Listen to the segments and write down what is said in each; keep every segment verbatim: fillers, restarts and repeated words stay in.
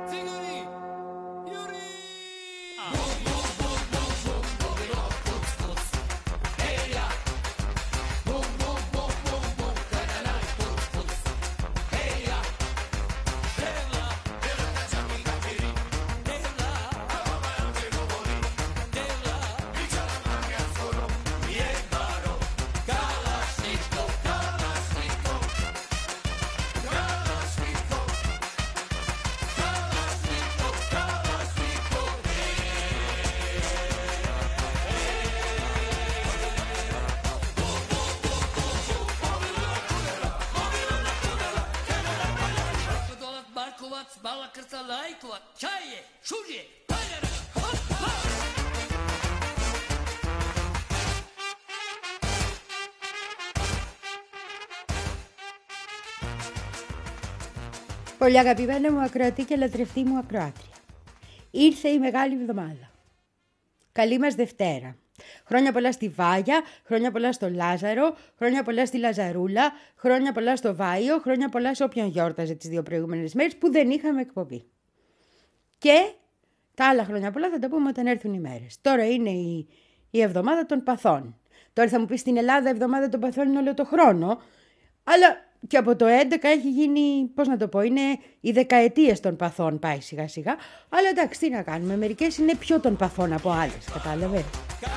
Bala krsalajkova, čaje, šužje, paljara, hop, hop! Πολύ αγαπημένα μου ακροατή και λατρευτή μου ακροάτρια. Ήρθε η Μεγάλη Εβδομάδα. Καλή μας Δευτέρα. Χρόνια πολλά στη Βάγια, χρόνια πολλά στο Λάζαρο, χρόνια πολλά στη Λαζαρούλα, χρόνια πολλά στο Βάιο, χρόνια πολλά σε όποιον γιόρταζε τις δύο προηγούμενες μέρες που δεν είχαμε εκπομπή. Και τα άλλα χρόνια πολλά θα τα πούμε όταν έρθουν οι μέρες. Τώρα είναι η, η εβδομάδα των παθών. Τώρα θα μου πει στην Ελλάδα η εβδομάδα των παθών είναι όλο το χρόνο, αλλά και από το έντεκα έχει γίνει, πώς να το πω, είναι οι δεκαετίες των παθών πάει σιγά σιγά. Αλλά εντάξει, τι να κάνουμε, μερικές είναι πιο των παθών από άλλες, κατάλαβε.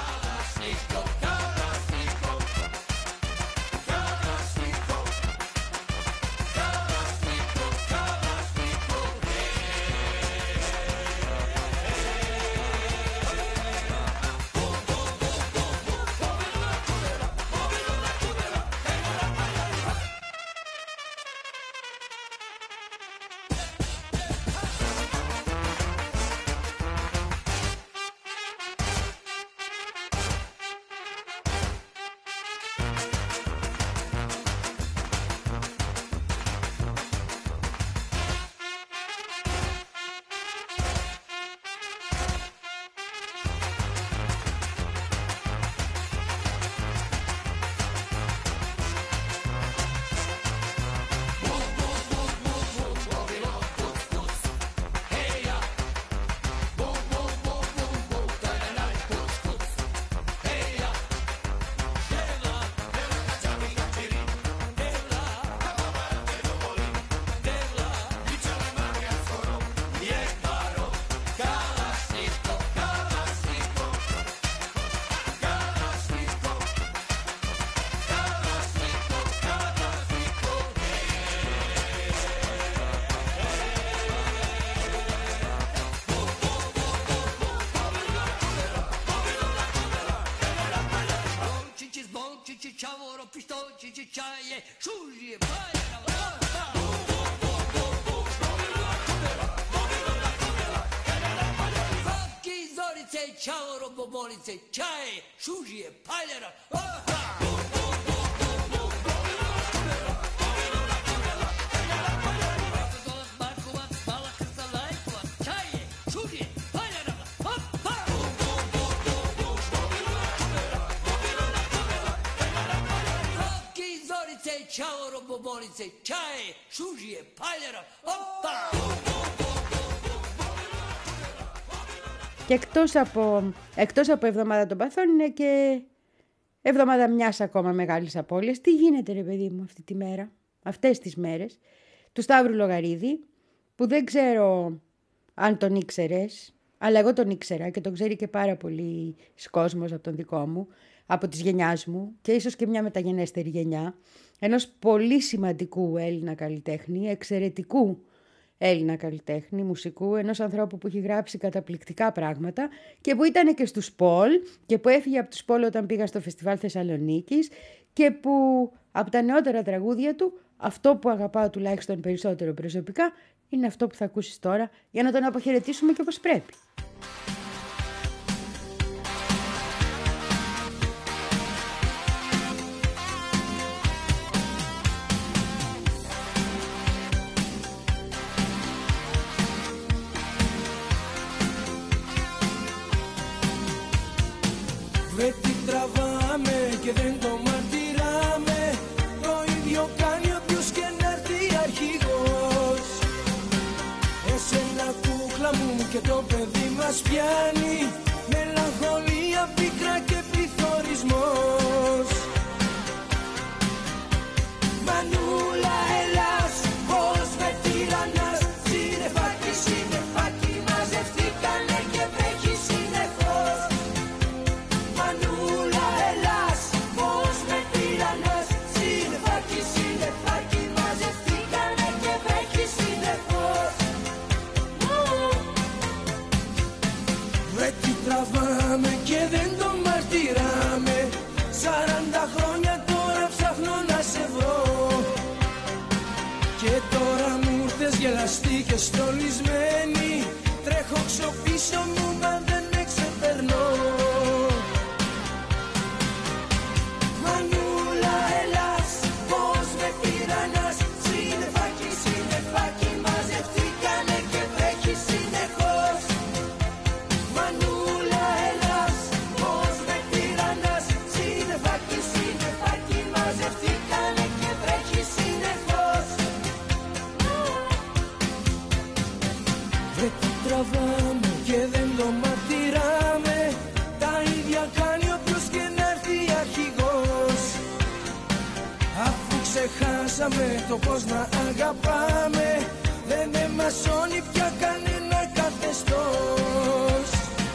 Ciao, bobolice, čaje, šužije, paljara, Markovac, Bala krsalajkova, čaje, šužije, paljara, hop, hop! Roki, zorice, čao, bobolice, čaje, šužije, paljara, hop, hop! Και εκτός από, εκτός από εβδομάδα των παθών είναι και εβδομάδα μιας ακόμα μεγάλης απώλειας. Τι γίνεται ρε παιδί μου αυτή τη μέρα, αυτές τις μέρες, του Σταύρου Λογαρίδη, που δεν ξέρω αν τον ήξερες, αλλά εγώ τον ήξερα και τον ξέρει και πάρα πολύ κόσμος από τον δικό μου, από της γενιάς μου και ίσως και μια μεταγενέστερη γενιά, ενός πολύ σημαντικού Έλληνα καλλιτέχνη, εξαιρετικού Έλληνα καλλιτέχνη, μουσικού, ενός ανθρώπου που έχει γράψει καταπληκτικά πράγματα και που ήταν και στους Πολ και που έφυγε από τους Πολ όταν πήγα στο Φεστιβάλ Θεσσαλονίκης και που από τα νεότερα τραγούδια του αυτό που αγαπάω τουλάχιστον περισσότερο προσωπικά είναι αυτό που θα ακούσεις τώρα για να τον αποχαιρετήσουμε και όπως πρέπει. Δεν την τραβάμε και δεν το μαρτυράμε. Το ίδιο κάνει όποιος και να έρθει αρχηγός. Εσένα μούχα μου και το παιδί μας πιάνει μελαγχολία, πίκρα και πληθωρισμός. Μανούλα Ελλάς, πώς με τυραννάς, σύννεφάκι, σύννεφάκι μαζευτήκανε και βρέχει συνεχώς. Μανούλα Ελλάς, πώς με τυραννάς, σύννεφάκι, σύννεφάκι μαζευτήκανε και βρέχει συνεχώς. Δεν τι τραβάμε και δεν το μαρτυράμε, σαράντα χρόνια τώρα ψάχνω να σε βρω. Και τώρα μου ήρθες γελαστή και στολισμένη, τρέχω ξοπίσω μου μα δεν με ξεπερνώ. Μανούλα Ελλάς, πώς με τυραννάς, σύννεφάκι, σύννεφάκι μαζευτήκανε και βρέχει συνεχώς. Μανούλα Ελλάς, πώς με τυραννάς, σύννεφάκι, σύννεφάκι μαζευτήκανε και βρέχει συνεχώς. Δεν τι τραβάμε και δεν το μαρτυράμε, τα ίδια κάνει όποιος και να έρθει αρχηγός. Αφού ξεχάσαμε το πώς να αγαπάμε, δεν εμασώνει πια κανένα καθεστώς.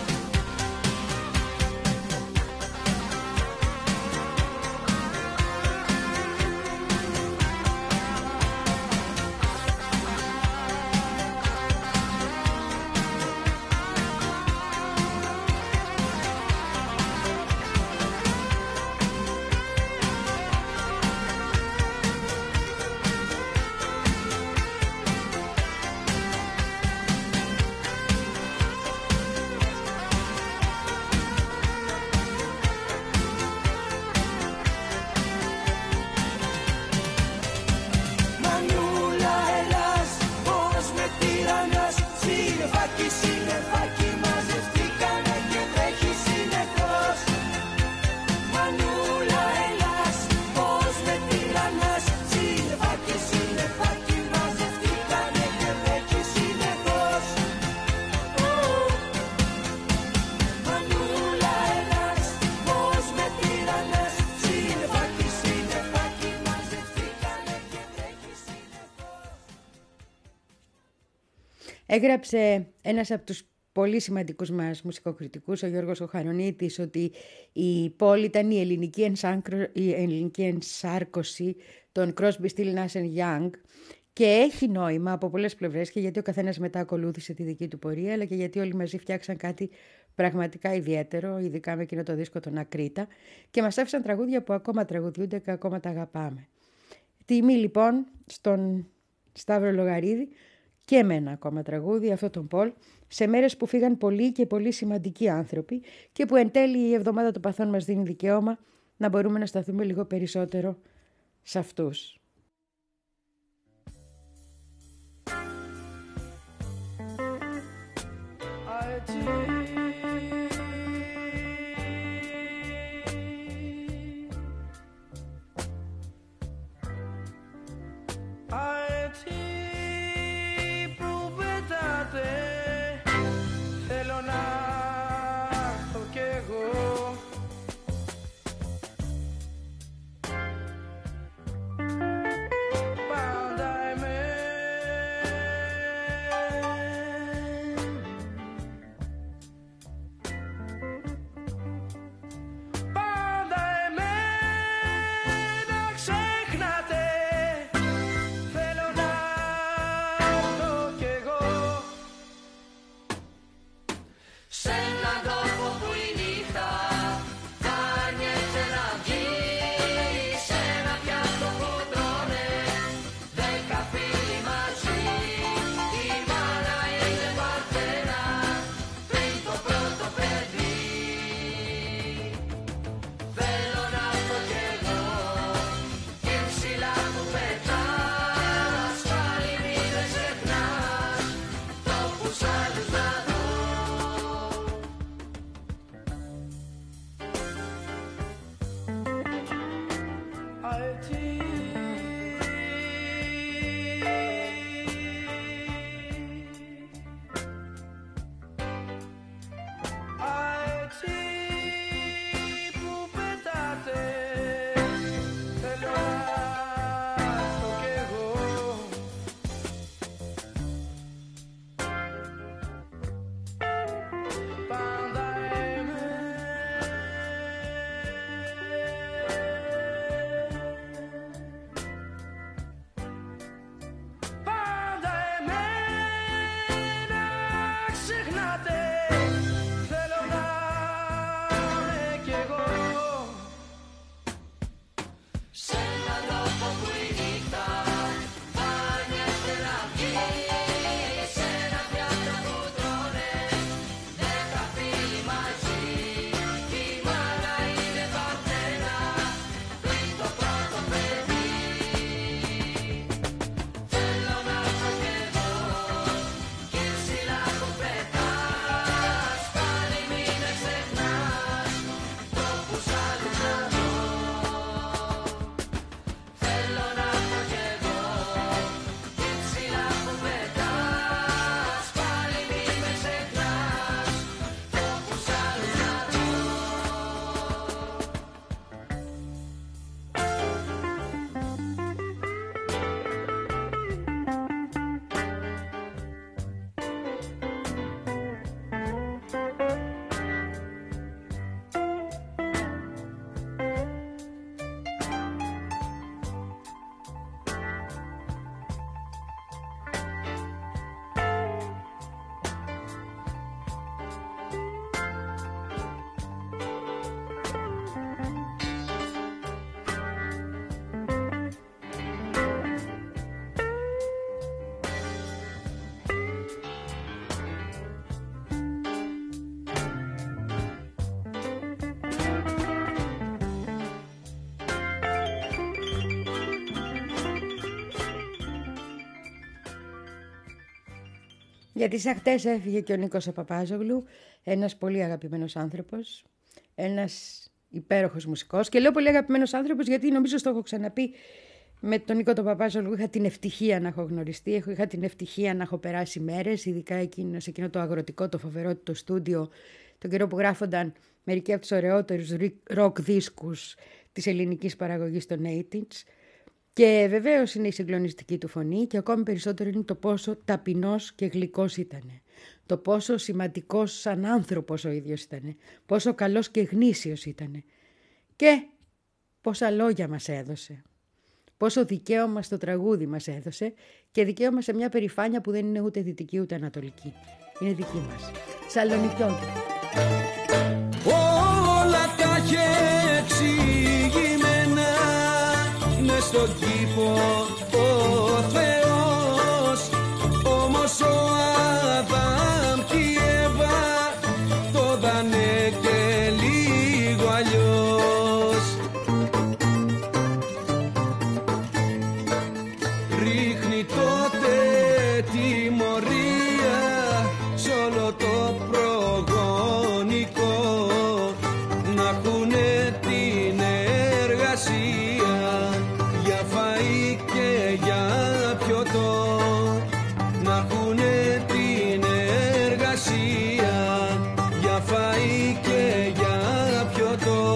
Μανούλα Ελλάς, πώς με τυραννάς, σύννεφάκι, σύννεφάκι μαζευτήκανε και βρέχει συνεχώς. Μανούλα Ελλάς, πώς με τυραννάς, σύννεφάκι, σύννεφάκι μαζευτήκανε και βρέχει συνεχώς. Μανούλα Ελλάς, πώς με τυραννάς, σύννεφάκι, σύννεφάκι μαζευτήκανε και βρέχει συνεχώς. Έγραψε ένας από τους πολύ σημαντικούς μας μουσικοκριτικούς, ο Γιώργος ο Χαρονίτης, ότι η πόλη ήταν η ελληνική, ενσάκρο, η ελληνική ενσάρκωση των Crosby, Still, Nash and Young, και έχει νόημα από πολλές πλευρές, και γιατί ο καθένας μετά ακολούθησε τη δική του πορεία, αλλά και γιατί όλοι μαζί φτιάξαν κάτι πραγματικά ιδιαίτερο, ειδικά με εκείνο το δίσκο τον Ακρίτα, και μας άφησαν τραγούδια που ακόμα τραγουδιούνται και ακόμα τα αγαπάμε. Τιμή λοιπόν στον Σταύρο Λογαρίδη και με ένα ακόμα τραγούδι, αυτό τον Πολ, σε μέρες που φύγαν πολλοί και πολύ σημαντικοί άνθρωποι και που εν τέλει η εβδομάδα των παθών μας δίνει δικαίωμα να μπορούμε να σταθούμε λίγο περισσότερο σε αυτούς. Θέλω να έρθω κι εγώ, πάντα εμένα Γιατί σαν χτες έφυγε και ο Νίκος ο Παπάζογλου, ένας πολύ αγαπημένος άνθρωπος, ένας υπέροχος μουσικός. Και λέω πολύ αγαπημένος άνθρωπος γιατί νομίζω στο έχω ξαναπεί, με τον Νίκο τον Παπάζογλου είχα την ευτυχία να έχω γνωριστεί, είχα την ευτυχία να έχω περάσει μέρες, ειδικά εκείνο, σε εκείνο το αγροτικό, το φοβερό το στούντιο, τον καιρό που γράφονταν μερικοί από τους ωραιότερους ροκ δίσκους της ελληνικής παραγωγής των ογδόντα. Και βεβαίως είναι η συγκλονιστική του φωνή και ακόμη περισσότερο είναι το πόσο ταπεινός και γλυκός ήταν. Το πόσο σημαντικός σαν άνθρωπος ο ίδιος ήταν. Πόσο καλός και γνήσιος ήταν. Και πόσα λόγια μας έδωσε. Πόσο δικαίωμα στο τραγούδι μας έδωσε και δικαίωμα σε μια περηφάνεια που δεν είναι ούτε δυτική ούτε ανατολική. Είναι δική μας. Σαλονικιώτη. Όλα τα είχε εξηγημένα μες στον κήπο ο Θεός, όμως ο Αδάμ και η Εύα το δανε και λίγο αλλιώς. Ρίχνει τότε τιμωρία σ' όλο το προγονικό, να έχουνε την εργασία για φαΐ και για πιωτό, να έχουνε την εργασία για φαΐ και για πιωτό.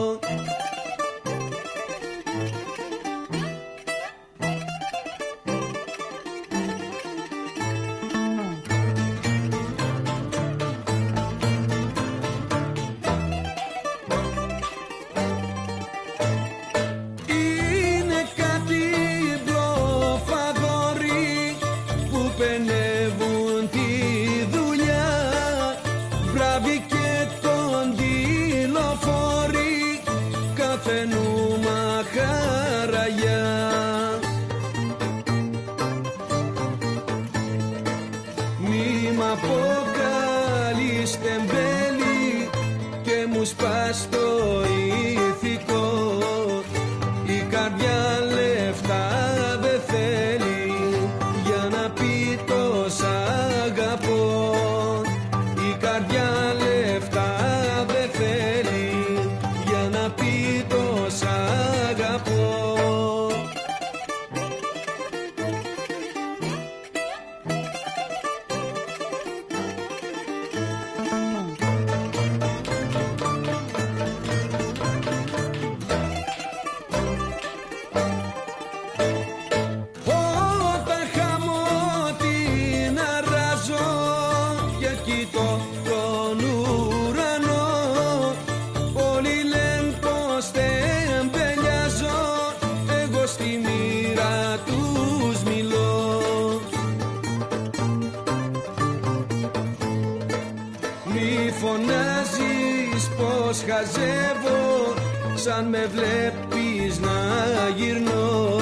Χαζεύω σαν με βλέπεις να γυρνώ,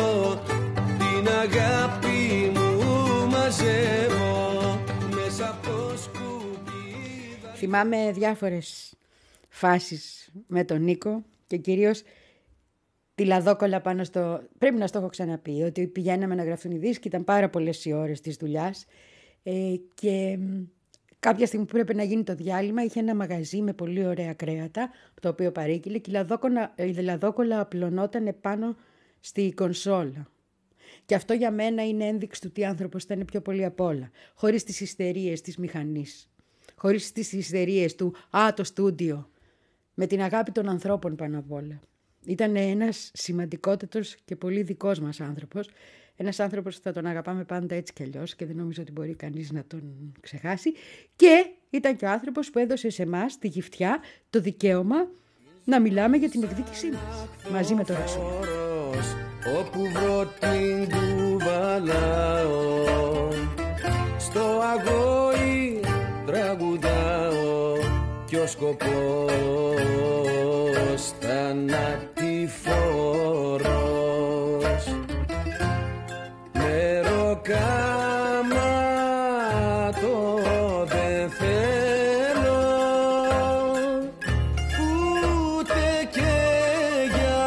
την αγάπη μου μαζεύω μέσα από το σκουπίδα. Θυμάμαι διάφορες φάσεις με τον Νίκο και κυρίως τη λαδόκολα πάνω στο... Πρέπει να στο έχω ξαναπεί, ότι πηγαίναμε να γραφτούν οι δίσκοι, ήταν πάρα πολλές οι ώρες της δουλειάς ε, και... Κάποια στιγμή που πρέπει να γίνει το διάλειμμα, είχε ένα μαγαζί με πολύ ωραία κρέατα, το οποίο παρήγγειλε και η λαδόκολα απλωνόταν πάνω στη κονσόλα. Και αυτό για μένα είναι ένδειξη του τι άνθρωπος ήταν πιο πολύ απ' όλα. Χωρίς τις ιστερίες της μηχανής, χωρίς τις ιστερίες του «Α, το στούντιο», με την αγάπη των ανθρώπων πάνω απ' όλα. Ήταν ένας σημαντικότατος και πολύ δικός μας άνθρωπος. Ένας άνθρωπος που θα τον αγαπάμε πάντα έτσι κι αλλιώς και δεν νομίζω ότι μπορεί κανείς να τον ξεχάσει. Και ήταν και ο άνθρωπος που έδωσε σε εμάς τη γυφτιά, το δικαίωμα να μιλάμε για την εκδίκησή μας. Μαζί με το Ρασούλ. Όπου βρω την κουβαλάω, στο αγόη τραγουδάω κι ο σκοπός θανατηφόρος. Καμάτο δεν θέλω ούτε και για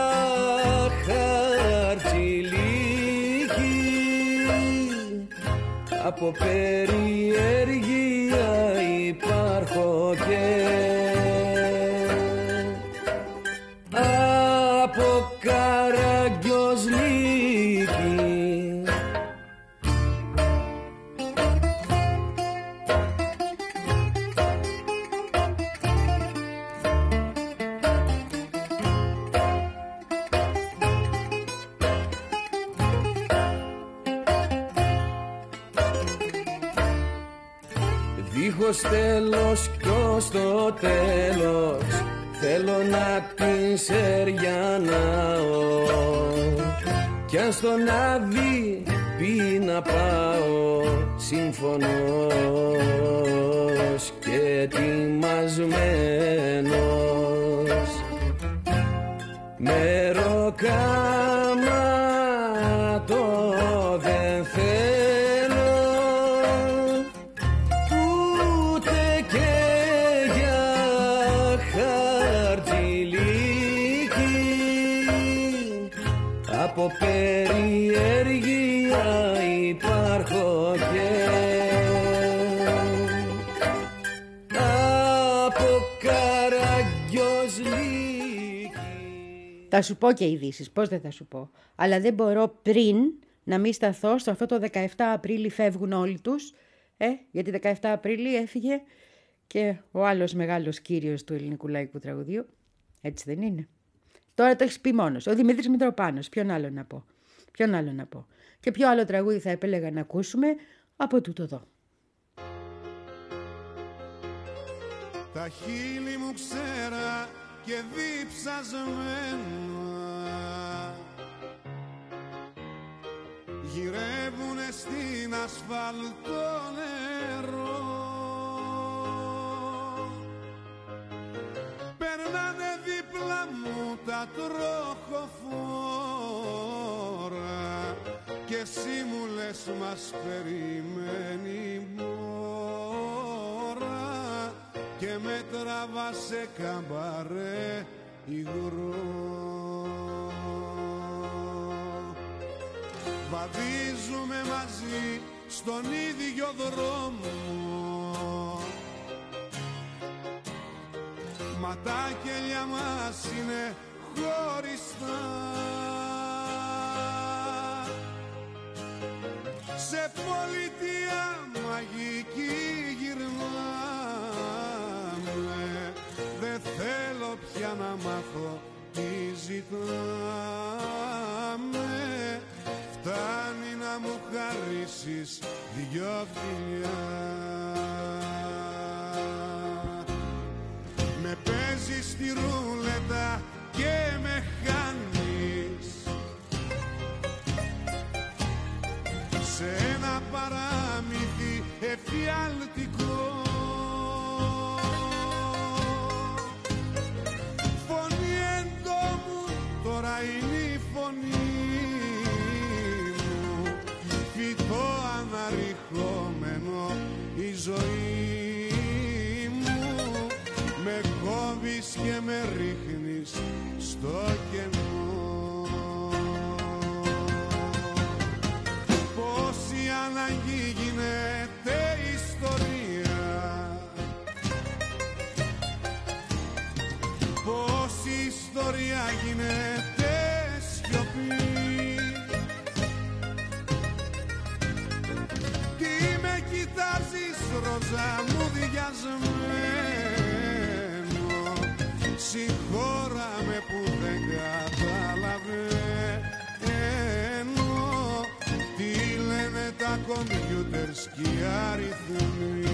χαρτζηλίκι, απ' Από περιέργεια υπάρχω και από Καραγκιόζλικη. Δίχως τέλος κι ως το τέλος θέλω να την σεριανάω κι αν στον άδει πει να πάω σύμφωνος και ετοιμασμένος με ροκάματο δεν θέλω ούτε και για χαρτζηλίκι. Από περιέργεια υπάρχω και από Καραγκιόζλικη. Θα σου πω και ειδήσεις, πώς δεν θα σου πω. Αλλά δεν μπορώ πριν να μην σταθώ στο αυτό το δεκαεφτά Απρίλη φεύγουν όλοι τους. Ε, γιατί δεκαεφτά Απρίλη έφυγε και ο άλλος μεγάλος κύριος του ελληνικού λαϊκού τραγουδίου. Έτσι δεν είναι? Τώρα το έχεις πει μόνος. Ο Δημήτρης Μητροπάνος. Ποιον άλλο να πω. Ποιον άλλο να πω. Και ποιο άλλο τραγούδι θα επέλεγα να ακούσουμε από τούτο εδώ. Τα χείλη μου ξέρα και διψασμένα γυρεύουνε στην ασφαλτό νερό. Περνάνε δίπλα μου τα τροχοφόρα και εσύ μου λες μας περιμένει μόρα και με τραβά σε καμπαρέ υγρό. Βαδίζουμε μαζί στον ίδιο δρόμο μα τα κελιά μας είναι χωριστά. Σε πολιτεία μαγική γυρνάμε, δεν θέλω πια να μάθω τι ζητάμε. Φτάνει να μου χαρίσεις δυο φιλιά. Με παίζεις στη ρούλετα και με χάνεις σε ένα παράμυθι εφιαλτικό. Φωνή εντόμου τώρα είναι η φωνή μου, φυτό αναρριχόμενο η ζωή μου. Με κόβεις και με ρίχνεις στο κενό. Πόση ανάγκη γίνεται ιστορία, πόση ιστορία γίνεται σιωπή. Τι με κοιτάζεις ροζά μου διασμένο, συγχώρα με που δεν καταλαβαίνω τι λένε τα κομπιούτερς κι οι αριθμοί.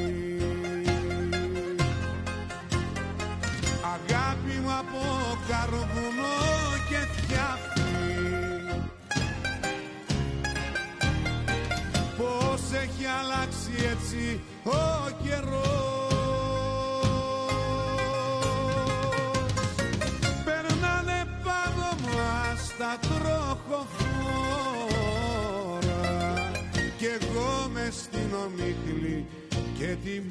Αγάπη μου από καρβουνό και φτιάχνει, πώς έχει αλλάξει έτσι ο καιρός. Τα τροχοφόρα κι εγώ μες στην ομίχλη και την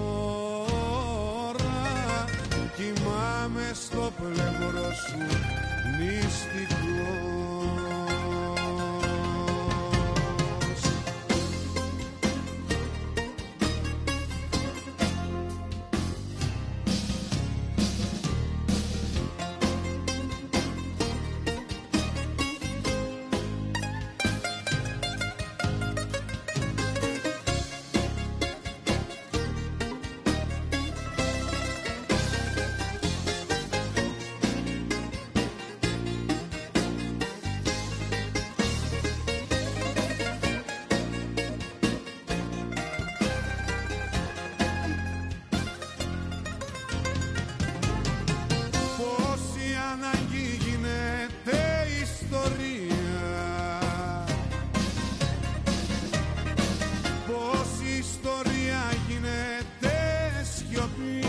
μπόρα κοιμάμαι στο πλευρό σου νηστικός. ιστορία γίνεται σιωπή.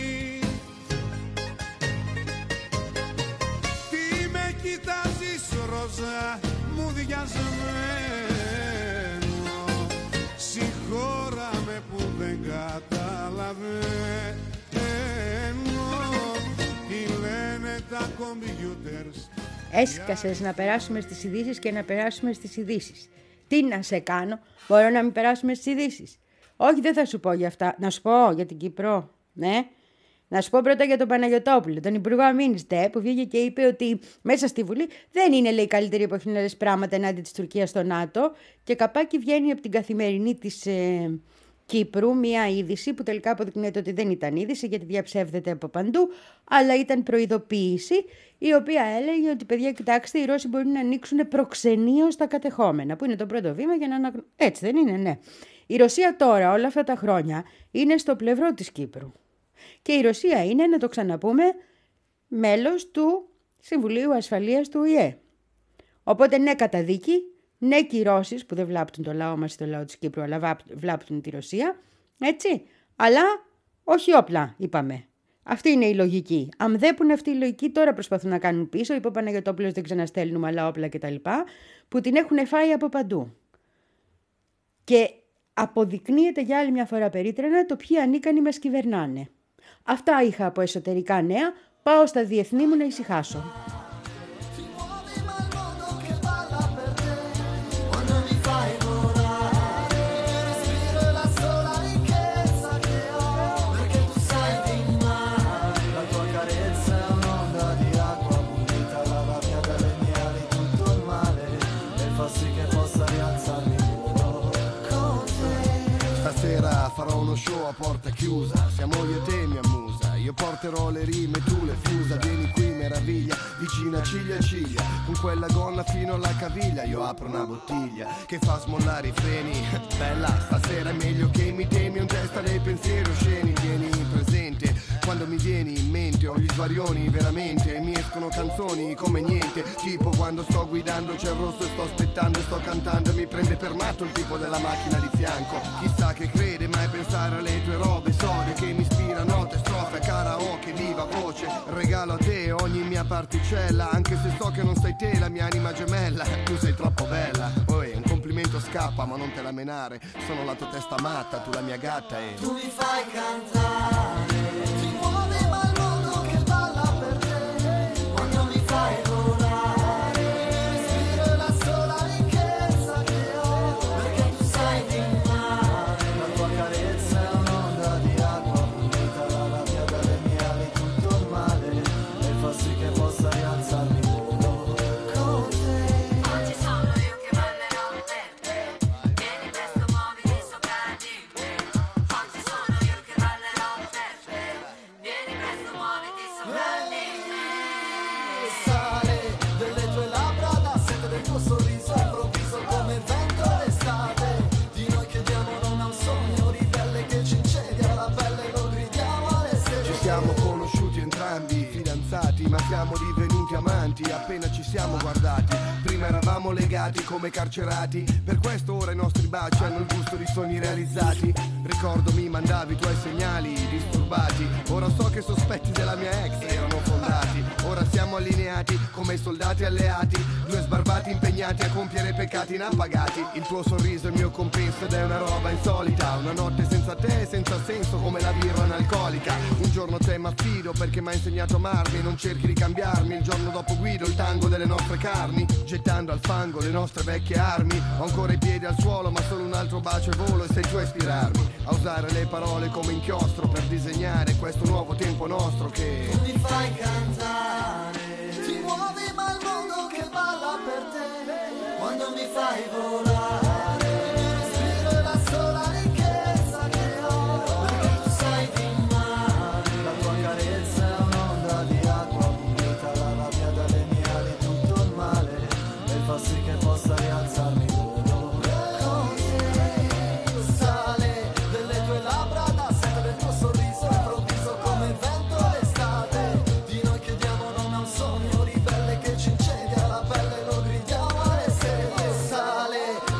Τι με κοιτάζεις Ρόζα μου διασμένο, συγχώραμε που δεν καταλαβαίνω τι λένε τα κομπιούτερς. Έσκασες να περάσουμε στις ειδήσεις και να περάσουμε στις ειδήσεις. Τι να σε κάνω, μπορώ να μην περάσουμε στις ειδήσεις? Όχι, δεν θα σου πω για αυτά. Να σου πω για την Κύπρο, ναι. Να σου πω πρώτα για τον Παναγιωτόπουλο, τον Υπουργό Αμήνης, που βγήκε και είπε ότι μέσα στη Βουλή δεν είναι, λέει, καλύτερη εποχή να λες πράγματα ενάντια της Τουρκίας στο ΝΑΤΟ. Και καπάκι βγαίνει από την Καθημερινή της ε, Κύπρου μια είδηση που τελικά αποδεικνύεται ότι δεν ήταν είδηση, γιατί διαψεύδεται από παντού, αλλά ήταν προειδοποίηση, η οποία έλεγε ότι, παιδιά, κοιτάξτε, οι Ρώσοι μπορεί να ανοίξουν προξενείο στα κατεχόμενα, που είναι το πρώτο βήμα για να αναγνω... Έτσι δεν είναι, ναι. Η Ρωσία τώρα όλα αυτά τα χρόνια είναι στο πλευρό της Κύπρου. Και η Ρωσία είναι, να το ξαναπούμε, μέλος του Συμβουλίου Ασφαλείας του Ο Η Ε. Οπότε ναι καταδίκη, ναι κυρώσεις που δεν βλάπτουν το λαό μας, το λαό της Κύπρου, αλλά βλάπτουν τη Ρωσία, έτσι. Αλλά όχι όπλα, είπαμε. Αυτή είναι η λογική. Αν δέπουν αυτή η λογική, τώρα προσπαθούν να κάνουν πίσω. Είπε ο Παναγιωτόπουλος, δεν ξαναστέλνουμε άλλα όπλα κτλ. Που την έχουν φάει από παντού. Και αποδεικνύεται για άλλη μια φορά περίτρανα το ποιοι ανίκανοι μας κυβερνάνε. Αυτά είχα από εσωτερικά νέα. Πάω στα διεθνή μου να ησυχάσω. Farò uno show a porta chiusa, siamo io e te mia musa, io porterò le rime, tu le fiusa, vieni qui meraviglia, vicina ciglia a ciglia, con quella gonna fino alla caviglia, io apro una bottiglia che fa smollare i freni, bella stasera è meglio che mi temi, un testa dei pensieri osceni, vieni presente, quando mi vieni in mente ho gli svarioni veramente, mi escono canzoni come niente, tipo quando sto guidando c'è il rosso e sto aspettando e sto cantando e mi prende per matto il tipo della macchina di fianco, chissà che crede mai pensare alle tue robe sode che mi ispira note, strofe, karaoke, viva voce, regalo a te ogni mia particella, anche se so che non sei te la mia anima gemella, tu sei troppo bella, poi un complimento scappa ma non te la menare, sono la tua testa matta, tu la mia gatta e tu mi fai cantare, ti muove ma il mondo che balla per te, quando mi fai volare, respiro la sola ricchezza che ho, perché tu sai di mare, la tua carezza è un'onda di acqua pulita dalla via dalle mie ali tutto il male, e fa sì che possa rialzarmi volo con te. Oggi sono io che ballerò per te, vieni presto muoviti sopra di me, oggi sono io che ballerò per te, vieni presto muoviti sopra di me. Sale delle tue labbra, da sete del tuo sorriso improvviso come il vento d'estate, di noi che diamo nome a un sogno ribelle che ci incendia la pelle, lo gridiamo alle sere. ci siamo conosciuti entrambi, fidanzati ma siamo divenuti amanti, appena ci siamo guardati, prima eravamo legati come carcerati, per questo ora i nostri baci hanno il gusto di sogni realizzati, ricordo mi mandavi i tuoi segnali disturbati, ora so che i sospetti della mia ex erano fondati, ora siamo allineati come i soldati alleati, due sbarbati impegnati a compiere peccati inappagati, il tuo sorriso è il mio compenso ed è una roba insolita, una notte senza te senza senso come la birra analcolica, un giorno te m'affido perché m'hai insegnato a amarmi, non cerchi di cambiarmi, il giorno dopo guido il tango delle nostre carni, gettando al fango le nostre vecchie armi, ho ancora i piedi al suolo ma solo un altro bacio e volo e sei tu a ispirarmi, a usare le parole come inchiostro per disegnare questo nuovo tempo nostro che Tu mi fai cantare, ti muovi ma il mondo che balla per te, quando mi fai volare, respiro la sola ricchezza che ho, perché tu sai di mare, la tua carezza è un'onda di acqua pulita dalla via dalle mie ali tutto il male, e fa sì che possa rialzarmi volo con te. Sale delle tue labbra, da sete del tuo sorriso improvviso come il vento d'estate, di noi che diamo nome a un sogno ribelle che ci incendia la pelle, lo gridiamo alle sere. Sale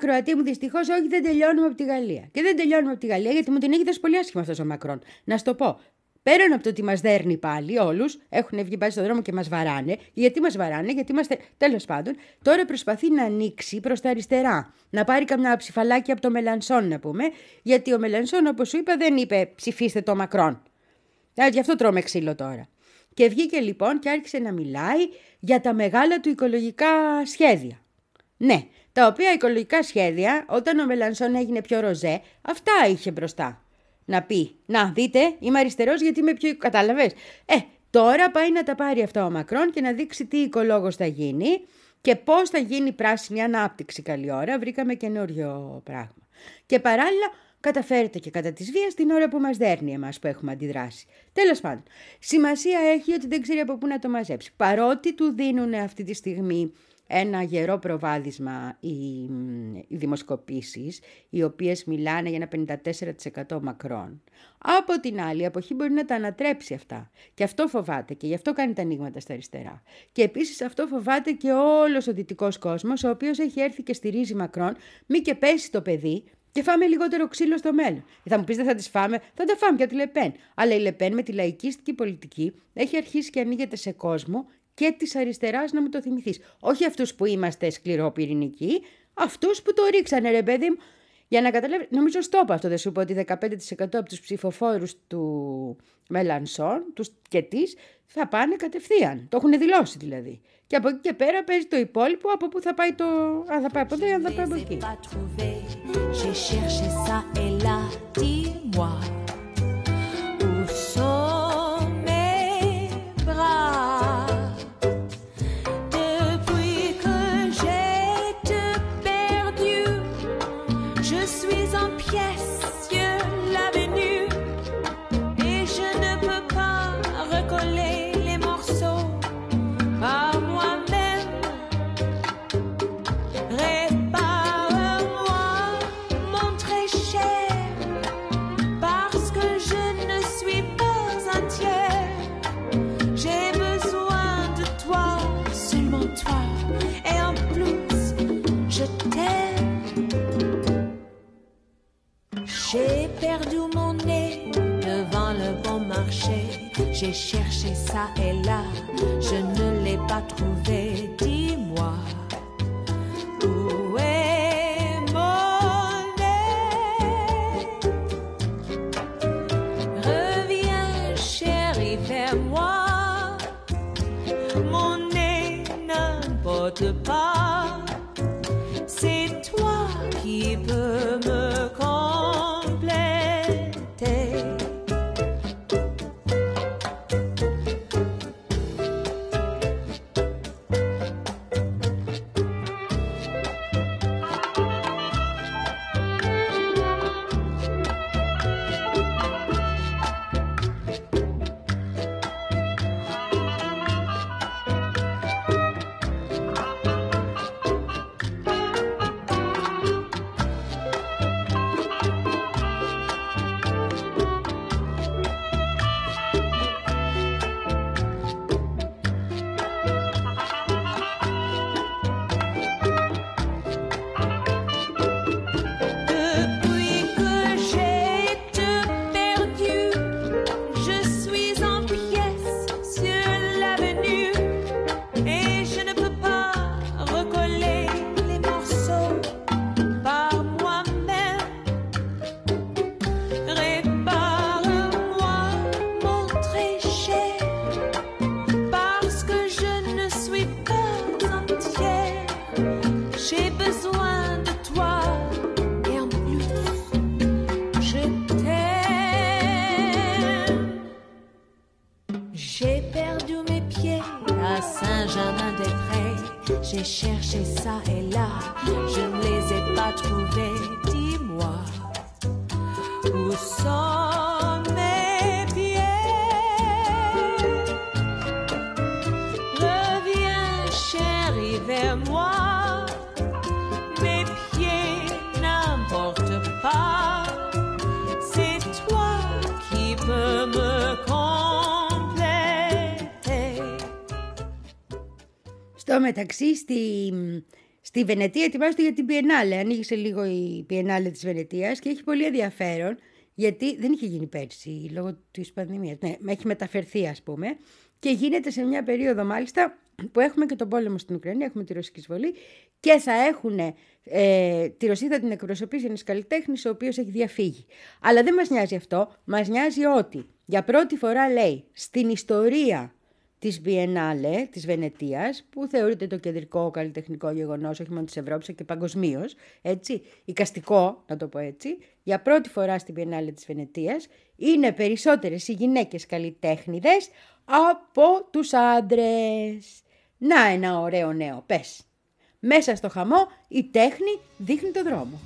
ακροατή μου, δυστυχώς, όχι, δεν τελειώνουμε από τη Γαλλία. Και δεν τελειώνουμε από τη Γαλλία γιατί μου την έχει δώσει πολύ άσχημα αυτός ο Μακρόν. Να σου το πω. Πέραν από το ότι μας δέρνει πάλι όλους, έχουν βγει πάλι στον δρόμο και μας βαράνε. Γιατί μας βαράνε, γιατί είμαστε. Τέλος πάντων, τώρα προσπαθεί να ανοίξει προς τα αριστερά. Να πάρει καμιά ψηφαλάκι από το Μελανσόν, να πούμε. Γιατί ο Μελανσόν, όπως σου είπα, δεν είπε ψηφίστε το Μακρόν. Ε, γι' αυτό τρώμε ξύλο τώρα. Και βγήκε λοιπόν και άρχισε να μιλάει για τα μεγάλα του οικολογικά σχέδια. Ναι, τα οποία οικολογικά σχέδια, όταν ο Μελανσόν έγινε πιο ροζέ, αυτά είχε μπροστά. Να πει, να δείτε, είμαι αριστερός γιατί είμαι πιο. Κατάλαβες. Ε, τώρα πάει να τα πάρει αυτά ο Μακρόν και να δείξει τι οικολόγος θα γίνει και πώς θα γίνει πράσινη ανάπτυξη. Καλή ώρα, βρήκαμε καινούριο πράγμα. Και παράλληλα, καταφέρεται και κατά της βίας την ώρα που μας δέρνει εμάς που έχουμε αντιδράσει. Τέλος πάντων, σημασία έχει ότι δεν ξέρει από πού να το μαζέψει. Παρότι του δίνουν αυτή τη στιγμή ένα γερό προβάδισμα οι, οι δημοσκοπήσεις, οι οποίες μιλάνε για ένα πενήντα τέσσερα τοις εκατό Μακρόν. Από την άλλη, η αποχή μπορεί να τα ανατρέψει αυτά. Και αυτό φοβάται και γι' αυτό κάνει τα ανοίγματα στα αριστερά. Και επίσης αυτό φοβάται και όλος ο δυτικός κόσμος, ο οποίος έχει έρθει και στηρίζει Μακρόν, μη και πέσει το παιδί και φάμε λιγότερο ξύλο στο μέλλον. Θα μου πεις δεν θα τις φάμε, θα τα φάμε για τη Λεπέν. Αλλά η Λεπέν με τη λαϊκίστικη πολιτική έχει αρχίσει και ανοίγεται σε κόσμο και της αριστεράς, να μου το θυμηθείς. Όχι αυτούς που είμαστε σκληροπυρηνικοί, αυτούς που το ρίξανε ρε παιδί μου. Για να καταλάβει, νομίζω στο είπα αυτό, δεν σου είπα ότι δεκαπέντε τοις εκατό από τους ψηφοφόρους του Μελανσόν τους και της θα πάνε κατευθείαν. Το έχουν δηλώσει δηλαδή. Και από εκεί και πέρα παίζει το υπόλοιπο από πού θα πάει το. Αν θα πάει από εδώ ή αν θα πάει από εκεί. J'ai perdu mon nez devant le bon marché. J'ai cherché ça et là, je ne l'ai pas trouvé. Dis-moi, où est mon nez? Reviens, chérie, vers-moi. Mon nez n'importe pas. C'est toi qui peux me J'ai cherché ça et là, je ne les ai pas trouvés. Dis-moi, où sont mes pieds? Reviens, chérie, vers moi. Mes pieds n'importe pas. C'est toi qui peux me compléter. Στο μεταξύ, στη, Στη Βενετία ετοιμάζονται για την Biennale. Ανοίγησε λίγο η Biennale της Βενετίας και έχει πολύ ενδιαφέρον, γιατί δεν είχε γίνει πέρσι λόγω της πανδημίας. Ναι, έχει μεταφερθεί, ας πούμε, και γίνεται σε μια περίοδο μάλιστα που έχουμε και τον πόλεμο στην Ουκρανία, έχουμε τη ρωσική εισβολή και θα έχουν, ε, τη Ρωσία θα την εκπροσωπήσει ένας καλλιτέχνης ο οποίος έχει διαφύγει. Αλλά δεν μας νοιάζει αυτό, μας νοιάζει ότι για πρώτη φορά, λέει, στην ιστορία της Biennale της Βενετίας, που θεωρείται το κεντρικό καλλιτεχνικό γεγονός όχι μόνο της Ευρώπης, αλλά και παγκοσμίως, έτσι, εικαστικό, να το πω έτσι, για πρώτη φορά στην Biennale της Βενετίας είναι περισσότερες οι γυναίκες καλλιτέχνηδες από τους άντρες. Να ένα ωραίο νέο, πες. Μέσα στο χαμό η τέχνη δείχνει το δρόμο.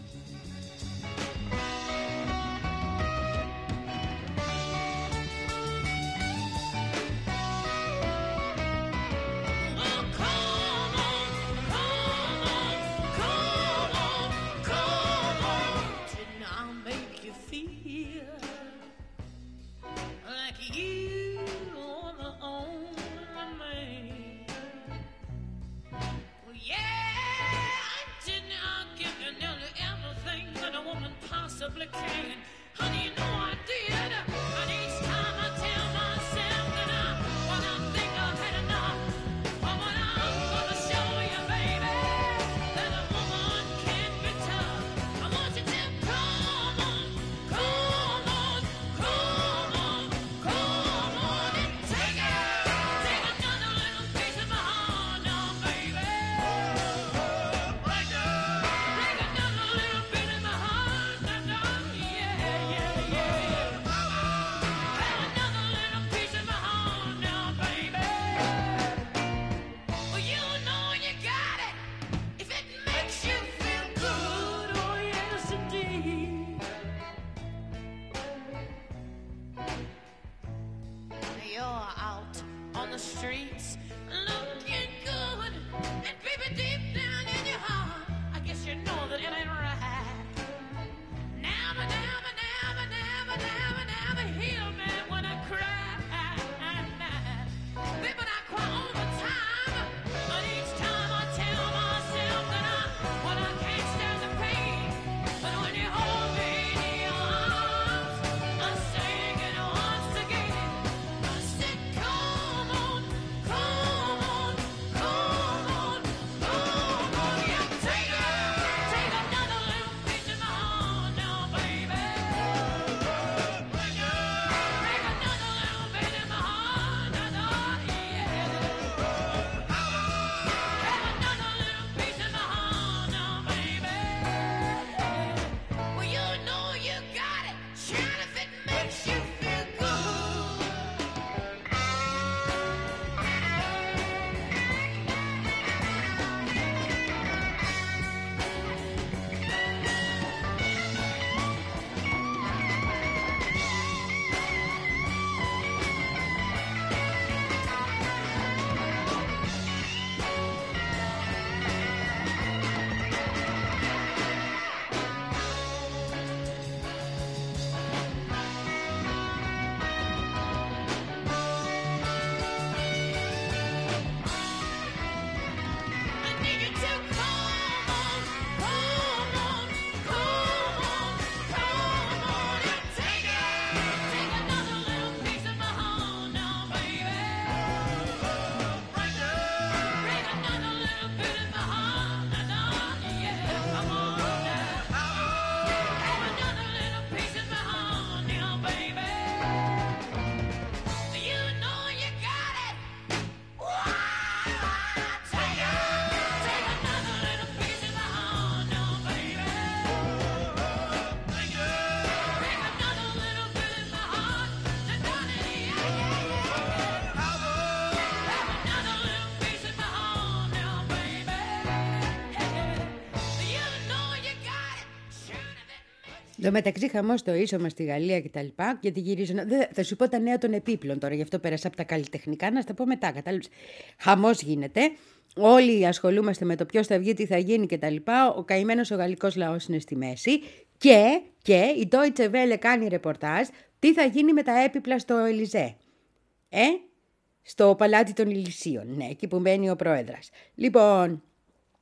Εν τω μεταξύ, χαμό στο ίσωμα στη Γαλλία κτλ. Γιατί γυρίζω. Θα σου πω τα νέα των επίπλων τώρα, γι' αυτό πέρασα από τα καλλιτεχνικά, να στα πω μετά. Κατάλαβες. Χαμός γίνεται. Όλοι ασχολούμαστε με το ποιος θα βγει, τι θα γίνει κτλ. Ο καημένος ο γαλλικός λαός είναι στη μέση. Και, και η Deutsche Welle κάνει ρεπορτάζ τι θα γίνει με τα έπιπλα στο Ελιζέ. Ε, στο παλάτι των Ηλυσίων. Ναι, εκεί που μένει ο πρόεδρας. Λοιπόν,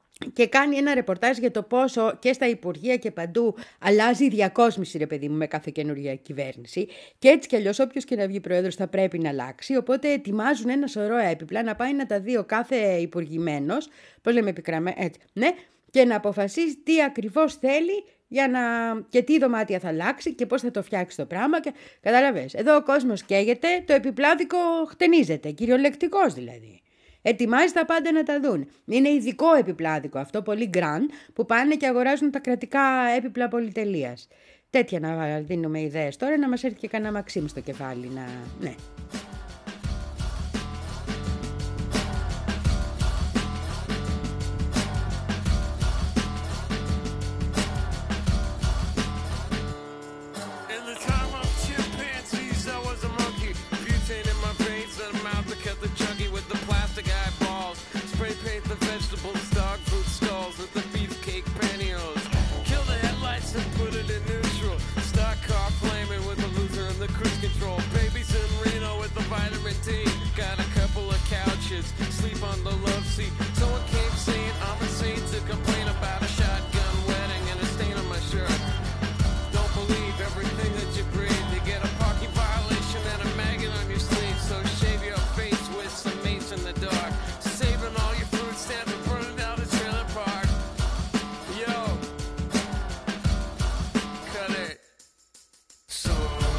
και κάνει ένα ρεπορτάζ για το πόσο και στα υπουργεία και παντού αλλάζει η διακόσμηση, ρε παιδί μου, με κάθε καινούργια κυβέρνηση. Και έτσι κι αλλιώς, όποιος και να βγει πρόεδρος θα πρέπει να αλλάξει. Οπότε ετοιμάζουν ένα σωρό έπιπλα να πάει να τα δει ο κάθε υπουργημένος, πώς λέμε επικραμμένα, έτσι, ναι, και να αποφασίσει τι ακριβώς θέλει για να... και τι δωμάτια θα αλλάξει και πώς θα το φτιάξει το πράγμα. Και... Καταλαβες, εδώ ο κόσμος καίγεται, το επιπλάδικο χτενίζεται, κυριολεκτικός δηλαδή. Ετοιμάζει τα πάντα να τα δουν. Είναι ειδικό επιπλάδικο αυτό, πολύ grand, που πάνε και αγοράζουν τα κρατικά έπιπλα πολυτελείας. Τέτοια να δίνουμε ιδέες τώρα, να μας έρθει και κανένα Μαξίμ στο κεφάλι. Να... Ναι. Sleep on the love seat. Someone came saying I'm a saint to complain about a shotgun wedding and a stain on my shirt. Don't believe everything that you breathe. You get a parking violation and a maggot on your sleeve. So shave your face with some mace in the dark. Saving all your food stamps and burning down the trailer park. Yo, cut it. So.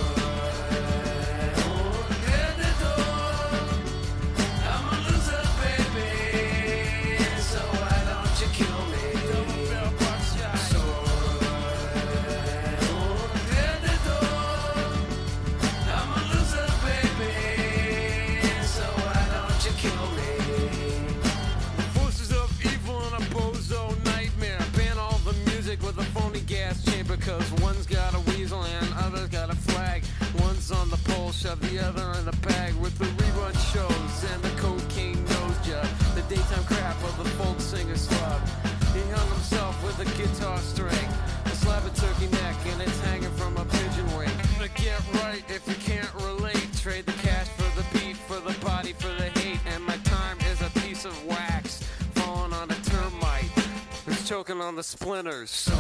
Because one's got a weasel and other's got a flag. One's on the pole, shove the other in a bag. With the rerun shows and the cocaine nose job. The daytime crap of the folk singer slub. He hung himself with a guitar string, a slab of turkey neck, and it's hanging from a pigeon wing. To get right if you can't relate. Trade the cash for the beat, for the body, for the hate. And my time is a piece of wax falling on a termite. It's choking on the splinters. So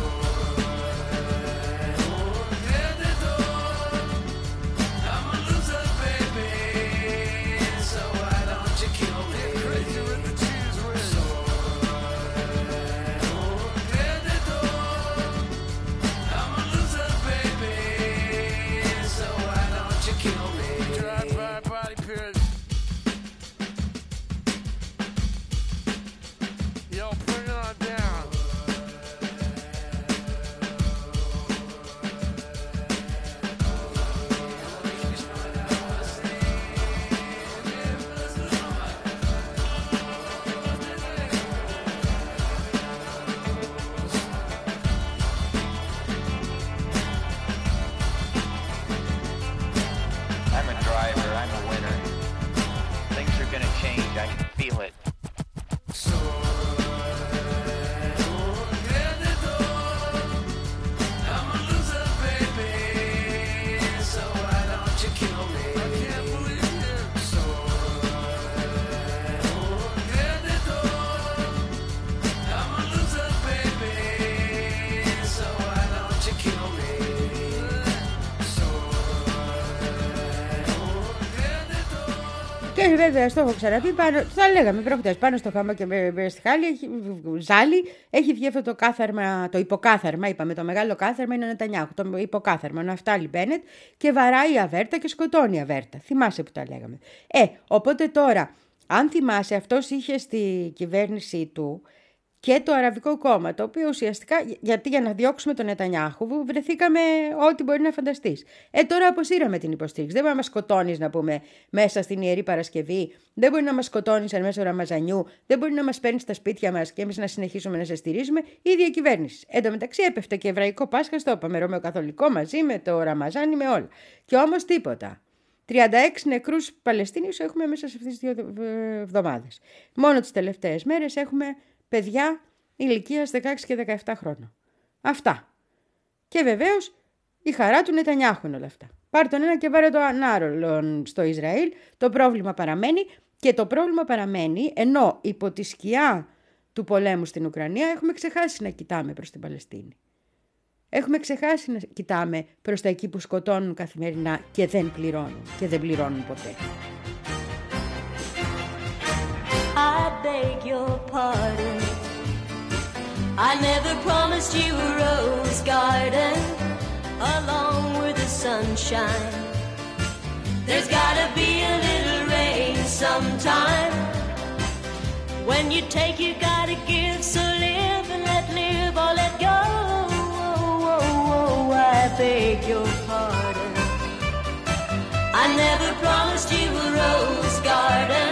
Και βέβαια, στο έχω ξαναπεί, πάνω, θα λέγαμε προχτές, πάνω στο χάμα και με, στη Χάλη, έχει, ζάλι, έχει βγει αυτό το κάθαρμα, το υποκάθαρμα, είπαμε, το μεγάλο κάθαρμα είναι ο Νετανιάχου, το υποκάθαρμα, ο Ναφτάλη Μπένετ, και βαράει η αβέρτα και σκοτώνει η αβέρτα. Θυμάσαι που τα λέγαμε. Ε, οπότε τώρα, αν θυμάσαι, αυτός είχε στη κυβέρνησή του και το Αραβικό Κόμμα, το οποίο ουσιαστικά, γιατί για να διώξουμε τον Νετανιάχου, βρεθήκαμε ό,τι μπορεί να φανταστείς. Ε, τώρα αποσύραμε την υποστήριξη. Δεν μπορεί να μας σκοτώνεις, να πούμε, μέσα στην Ιερή Παρασκευή. Δεν μπορεί να μας σκοτώνεις εν μέσω Ραμαζανιού. Δεν μπορεί να μας παίρνεις στα σπίτια μας και εμείς να συνεχίσουμε να σε στηρίζουμε. Η ίδια κυβέρνηση. Εν τω μεταξύ έπεφτε και Εβραϊκό Πάσχα, στο είπαμε, Ρωμαιοκαθολικό μαζί με το Ραμαζάνι, με όλα. Και όμως τίποτα. τριάντα έξι νεκρούς Παλαιστίνιους έχουμε μέσα σε αυτές τις δύο εβδομάδες. Μόνο τις τελευταίες μέρες έχουμε παιδιά ηλικίας δεκαέξι και δεκαεπτά χρόνων. Αυτά. Και βεβαίως η χαρά του Νετανιάχου είναι όλα αυτά. Πάρ' τον ένα και πάρε τον άλλον στο Ισραήλ. Το πρόβλημα παραμένει και το πρόβλημα παραμένει ενώ υπό τη σκιά του πολέμου στην Ουκρανία, έχουμε ξεχάσει να κοιτάμε προς την Παλαιστίνη. Έχουμε ξεχάσει να κοιτάμε προς τα εκεί που σκοτώνουν καθημερινά και δεν πληρώνουν και δεν πληρώνουν ποτέ. I beg your pardon. I never promised you a rose garden along with the sunshine. There's gotta be a little rain sometime. When you take, you gotta give. So live and let live or let go. Oh, oh, oh, I beg your pardon. I never promised you a rose garden.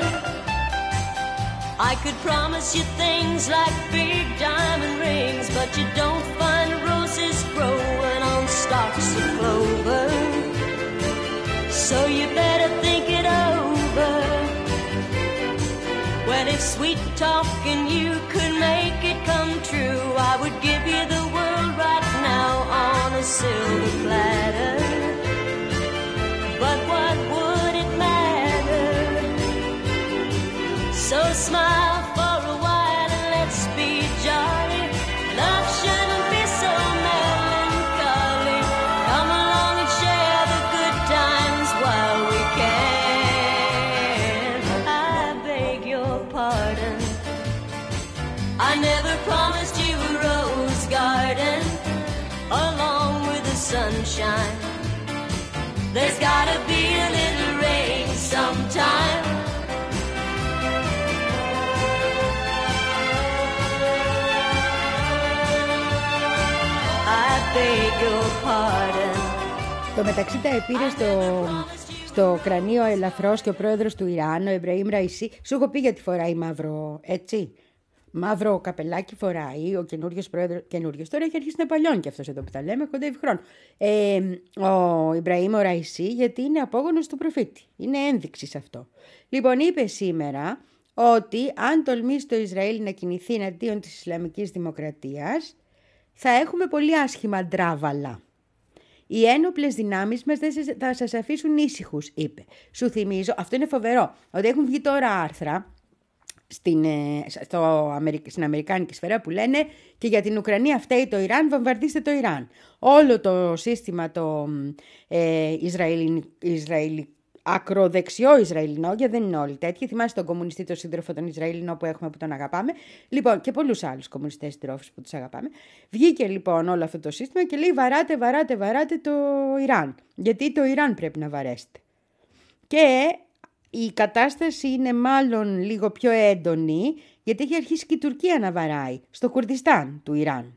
I could promise you things like big diamond rings, but you don't find roses growing on stalks of clover. So you better think it over. Well, if sweet talking you could make it come true, I would give you the world right now on a silver platter. But what would it matter? So smile for a while and let's be jolly. Love shouldn't be so melancholy. Come along and share the good times while we can. I beg your pardon. I never promised you a rose garden along with the sunshine. There's gotta be a little rain sometime. Το μεταξύ τα επήρε στο, στο κρανίο ελαφρώς και ο πρόεδρος του Ιράν, ο Ιμπραήμ Ραϊσί. Σου έχω πει γιατί φοράει μαύρο, έτσι. Μαύρο καπελάκι φοράει ο καινούριος πρόεδρος. Καινούριος τώρα έχει αρχίσει να παλιώνει και αυτός εδώ που τα λέμε, κοντεύει χρόνο. Ε, ο Ιμπραήμ ο Ραϊσί, γιατί είναι απόγονος του προφήτη. Είναι ένδειξη σε αυτό. Λοιπόν, είπε σήμερα ότι αν τολμήσει το Ισραήλ να κινηθεί εναντίον της Ισλαμικής Δημοκρατίας, θα έχουμε πολύ άσχημα ντράβαλα. Οι ένοπλες δυνάμεις μας δεν θα σας αφήσουν ήσυχους, είπε. Σου θυμίζω, αυτό είναι φοβερό, ότι έχουν βγει τώρα άρθρα στην, στο, στην Αμερικάνικη σφαίρα που λένε και για την Ουκρανία φταίει το Ιράν, βομβαρδίστε το Ιράν. Όλο το σύστημα το ε, Ισραηλικό, ακροδεξιό Ισραηλινό, γιατί δεν είναι όλοι τέτοιοι. Θυμάστε τον κομμουνιστή, τον σύντροφο τον Ισραηλινό που έχουμε που τον αγαπάμε. Λοιπόν, και πολλούς άλλους κομμουνιστές συντρόφους που τους αγαπάμε. Βγήκε λοιπόν όλο αυτό το σύστημα και λέει βαράτε, βαράτε, βαράτε το Ιράν. Γιατί το Ιράν πρέπει να βαρέσετε. Και η κατάσταση είναι μάλλον λίγο πιο έντονη, γιατί έχει αρχίσει και η Τουρκία να βαράει στο Κουρδιστάν του Ιράν.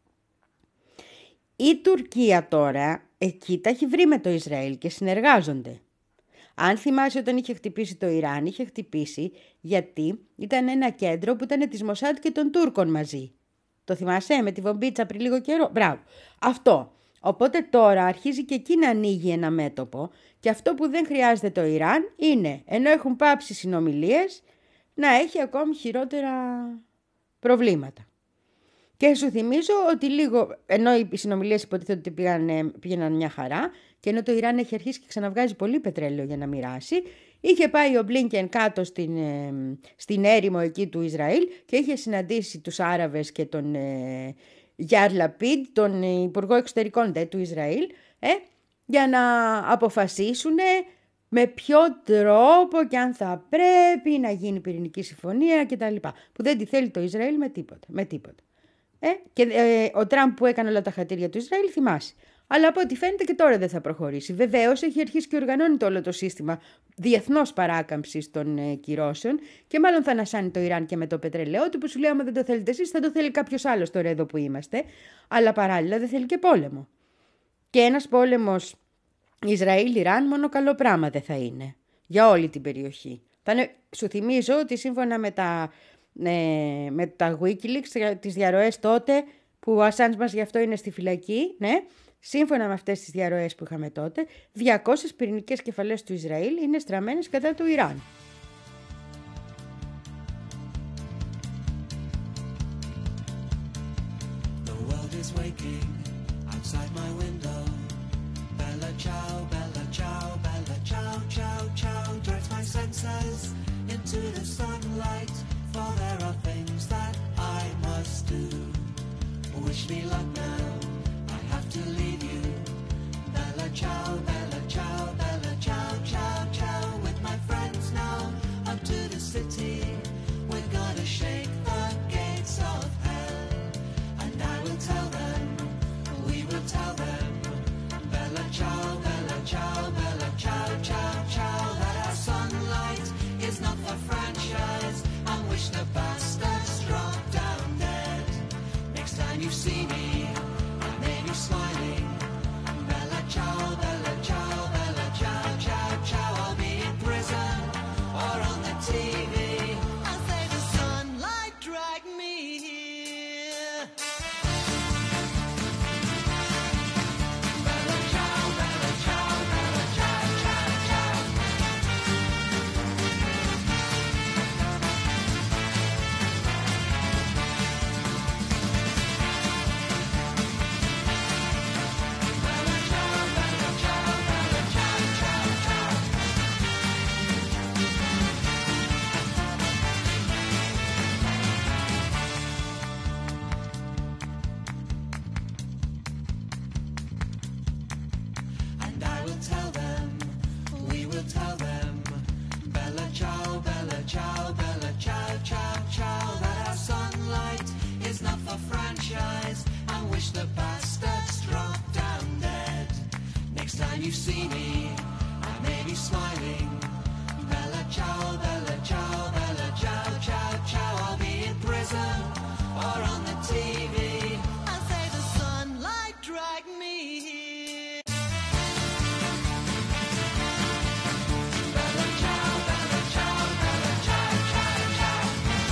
Η Τουρκία τώρα εκεί τα έχει βρει με το Ισραήλ και συνεργάζονται. Αν θυμάσαι όταν είχε χτυπήσει το Ιράν, είχε χτυπήσει γιατί ήταν ένα κέντρο που ήταν της Μοσάντ και των Τούρκων μαζί. Το θυμάσαι με τη βομπίτσα πριν λίγο καιρό. Μπράβο. Αυτό. Οπότε τώρα αρχίζει και εκεί να ανοίγει ένα μέτωπο και αυτό που δεν χρειάζεται το Ιράν είναι, ενώ έχουν πάψει συνομιλίες, να έχει ακόμη χειρότερα προβλήματα. Και σου θυμίζω ότι λίγο, ενώ οι συνομιλίες υποτίθεται ότι πήγαν, πήγαιναν μια χαρά και ενώ το Ιράν έχει αρχίσει και ξαναβγάζει πολύ πετρέλαιο για να μοιράσει, είχε πάει ο Μπλίνκεν κάτω στην, στην έρημο εκεί του Ισραήλ και είχε συναντήσει τους Άραβες και τον ε, Γιάρ Λαπίντ, τον Υπουργό Εξωτερικών δε, του Ισραήλ, ε, για να αποφασίσουν με ποιο τρόπο και αν θα πρέπει να γίνει πυρηνική συμφωνία κτλ. Που δεν τη θέλει το Ισραήλ με τίποτα. Με τίποτα. Ε, και ε, ο Τραμπ που έκανε όλα τα χατήρια του Ισραήλ θυμάσαι. Αλλά από ό,τι φαίνεται και τώρα δεν θα προχωρήσει. Βεβαίως έχει αρχίσει και οργανώνει το όλο το σύστημα διεθνώς παράκαμψης των ε, κυρώσεων και μάλλον θα ανασάνει το Ιράν και με το πετρελαίο του που σου λέει άμα δεν το θέλετε εσείς θα το θέλει κάποιος άλλος τώρα εδώ που είμαστε. Αλλά παράλληλα δεν θέλει και πόλεμο. Και ένας πόλεμος Ισραήλ-Ιράν μόνο καλό πράγμα δεν θα είναι για όλη την περιοχή. Θα είναι, σου θυμίζω ότι σύμφωνα με τα, ε, με τα Wikileaks, τις διαρροές τότε που ο Ασάντζ μας γι' αυτό είναι στη φυλακή, ναι, σύμφωνα με αυτές τις διαρροές που είχαμε τότε, διακόσιες πυρηνικές κεφαλές του Ισραήλ είναι στραμμένες κατά του Ιράν. The world is waking outside my window. Bella ciao, bella ciao, bella ciao, ciao, ciao. Drives my senses into the sunlight, for there are things that me luck now, I have to leave you. Bella ciao, bella ciao, bella ciao, ciao, ciao. With my friends now, up to the city. We're gonna shake the gates of hell. And I will tell them, we will tell them, bella ciao, bella ciao, bella ciao, ciao, ciao. That our sunlight is not for franchise, and wish the bastards drop down dead. Next time you see me, I may be smiling. Bella ciao, bella ciao, bella ciao, ciao, ciao. I'll be in prison or on the T V. I'll say the sunlight dragged me here. Bella ciao, bella ciao, bella ciao, ciao, ciao. And I will tell them, we will tell them, bella ciao, bella ciao, bella ciao, ciao, ciao. That our sunlight is not for franchise, and wish the bastards drop down dead. Next time you see me, I may be smiling. Bella ciao, bella ciao, bella ciao, ciao, ciao. I'll be in prison or on the T V. I'll say the sunlight dragged me here. Bella ciao, bella ciao, bella ciao, ciao, ciao.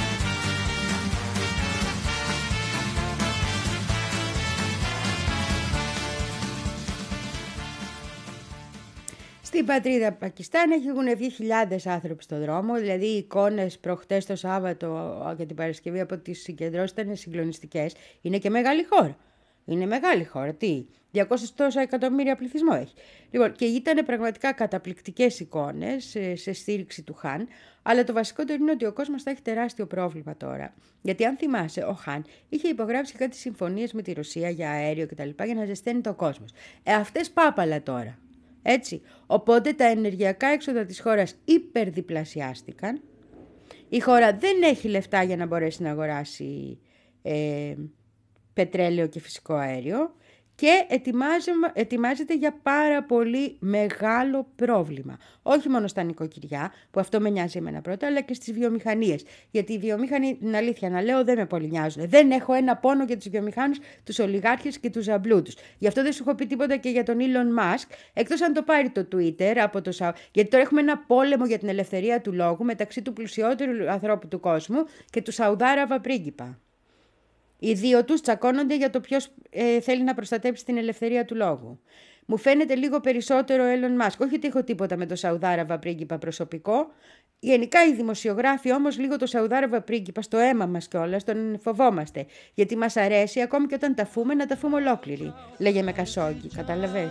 Στην πατρίδα Πακιστάν έχουν βγει χιλιάδες άνθρωποι στον δρόμο, δηλαδή οι εικόνες προχτές το Σάββατο και την Παρασκευή από τις συγκεντρώσεις ήταν συγκλονιστικές. Είναι και μεγάλη χώρα. Είναι μεγάλη χώρα. Τι, διακόσια τόσα εκατομμύρια πληθυσμό έχει. Λοιπόν, και ήταν πραγματικά καταπληκτικές εικόνες σε στήριξη του Χαν, αλλά το βασικότερο είναι ότι ο κόσμος θα έχει τεράστιο πρόβλημα τώρα. Γιατί αν θυμάσαι, ο Χαν είχε υπογράψει κάτι συμφωνίες με τη Ρωσία για αέριο κτλ. Για να ζεσταίνει το κόσμος. Ε, αυτές πάπαλα τώρα. Έτσι, οπότε τα ενεργειακά έξοδα της χώρας υπερδιπλασιάστηκαν. Η χώρα δεν έχει λεφτά για να μπορέσει να αγοράσει ε, πετρέλαιο και φυσικό αέριο και ετοιμάζεται για πάρα πολύ μεγάλο πρόβλημα. Όχι μόνο στα νοικοκυριά, που αυτό με νοιάζει εμένα πρώτα, αλλά και στις βιομηχανίες. Γιατί οι βιομηχανοί, την αλήθεια να λέω, δεν με πολύ νοιάζουν. Δεν έχω ένα πόνο για τους βιομηχάνους, τους ολιγάρχες και τους ζαμπλούτους. Γι' αυτό δεν σου έχω πει τίποτα και για τον Elon Musk, εκτός αν το πάρει το Twitter, από το... γιατί τώρα έχουμε ένα πόλεμο για την ελευθερία του λόγου μεταξύ του πλουσιότερου ανθρώπου του κόσμου και του Σαουδάραβα πρίγκιπα. Οι δύο τους τσακώνονται για το ποιος ε, θέλει να προστατέψει την ελευθερία του λόγου. Μου φαίνεται λίγο περισσότερο ο Elon Musk. Όχι ότι έχω τίποτα με το Σαουδάραβα πρίγκιπα προσωπικό. Γενικά οι δημοσιογράφοι όμως λίγο το Σαουδάραβα πρίγκιπα στο αίμα μας κιόλας τον φοβόμαστε. Γιατί μας αρέσει ακόμη και όταν τα φούμε να τα φούμε ολόκληροι. Λέγε με Κασόγκη, κατάλαβες.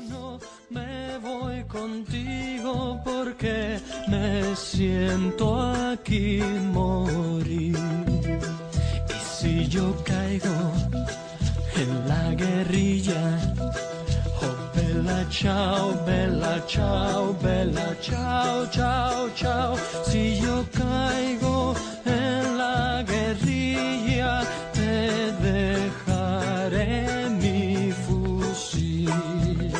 Si yo caigo en la guerrilla, oh bella ciao, bella ciao, bella ciao, ciao, ciao. Si yo caigo en la guerrilla, te dejaré mi fusil.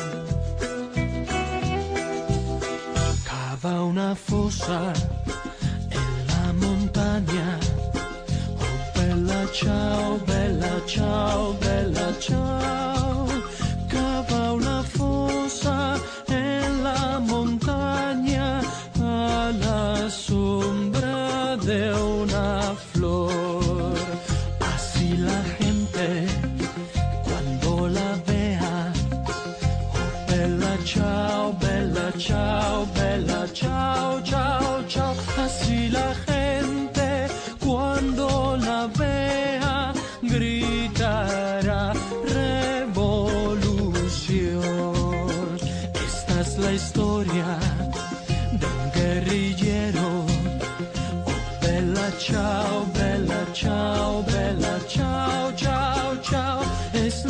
Cava una fosa en la montaña. Bella ciao, bella ciao, bella ciao. Cava una fosa en la montagna alla sombra de una flor. Así la gente cuando la vea, oh bella ciao, bella ciao, bella ciao, ciao, ciao. Así la gente cuando la vea gritará revolución. Esta es la historia de un guerrillero. Oh bella ciao, bella ciao, bella ciao, ciao, ciao. Es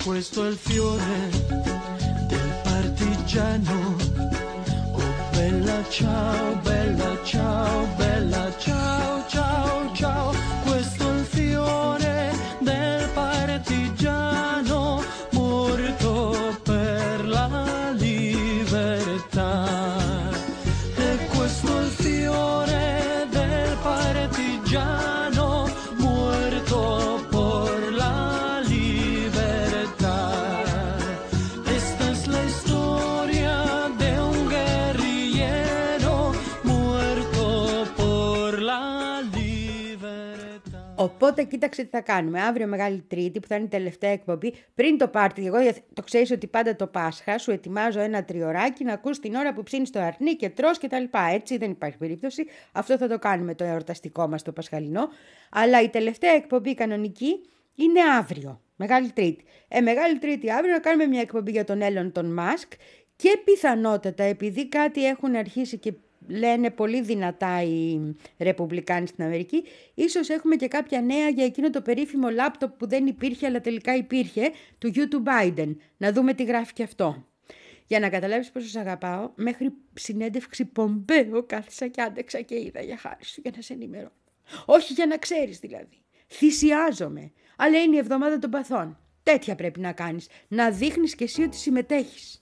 questo è il fiore del partigiano. Oh bella ciao, bella ciao, bella ciao, ciao, ciao. Questo è il fiore del partigiano morto per la libertà. E questo è il fiore del partigiano muerto por la libertad. Esta es la historia de un guerrillero muerto por la libertad. Οπότε κοίταξε τι θα κάνουμε. Αύριο Μεγάλη Τρίτη, που θα είναι η τελευταία εκπομπή, πριν το πάρτι, εγώ το ξέρεις ότι πάντα το Πάσχα σου ετοιμάζω ένα τριωράκι να ακούς την ώρα που ψήνεις το αρνί και τρως και τα λοιπά. Έτσι δεν υπάρχει περίπτωση. Αυτό θα το κάνουμε το εορταστικό μας το Πασχαλινό. Αλλά η τελευταία εκπομπή κανονική είναι αύριο, Μεγάλη Τρίτη. Ε, Μεγάλη Τρίτη αύριο να κάνουμε μια εκπομπή για τον Έλλον τον Μάσκ και πιθανότατα, επειδή κάτι έχουν αρχίσει και λένε πολύ δυνατά οι Ρεπουμπλικάνοι στην Αμερική, ίσως έχουμε και κάποια νέα για εκείνο το περίφημο λάπτοπ που δεν υπήρχε αλλά τελικά υπήρχε, του γιου του Biden. Να δούμε τι γράφει και αυτό. Για να καταλάβεις πόσο σ' αγαπάω, μέχρι συνέντευξη Πομπέο κάθισα και άντεξα και είδα, για χάρη σου, για να σε ενημερώνω. Όχι για να ξέρεις δηλαδή. Θυσιάζομαι. Αλλά είναι η εβδομάδα των παθών. Τέτοια πρέπει να κάνεις. Να δείχνεις κι εσύ ότι συμμετέχεις.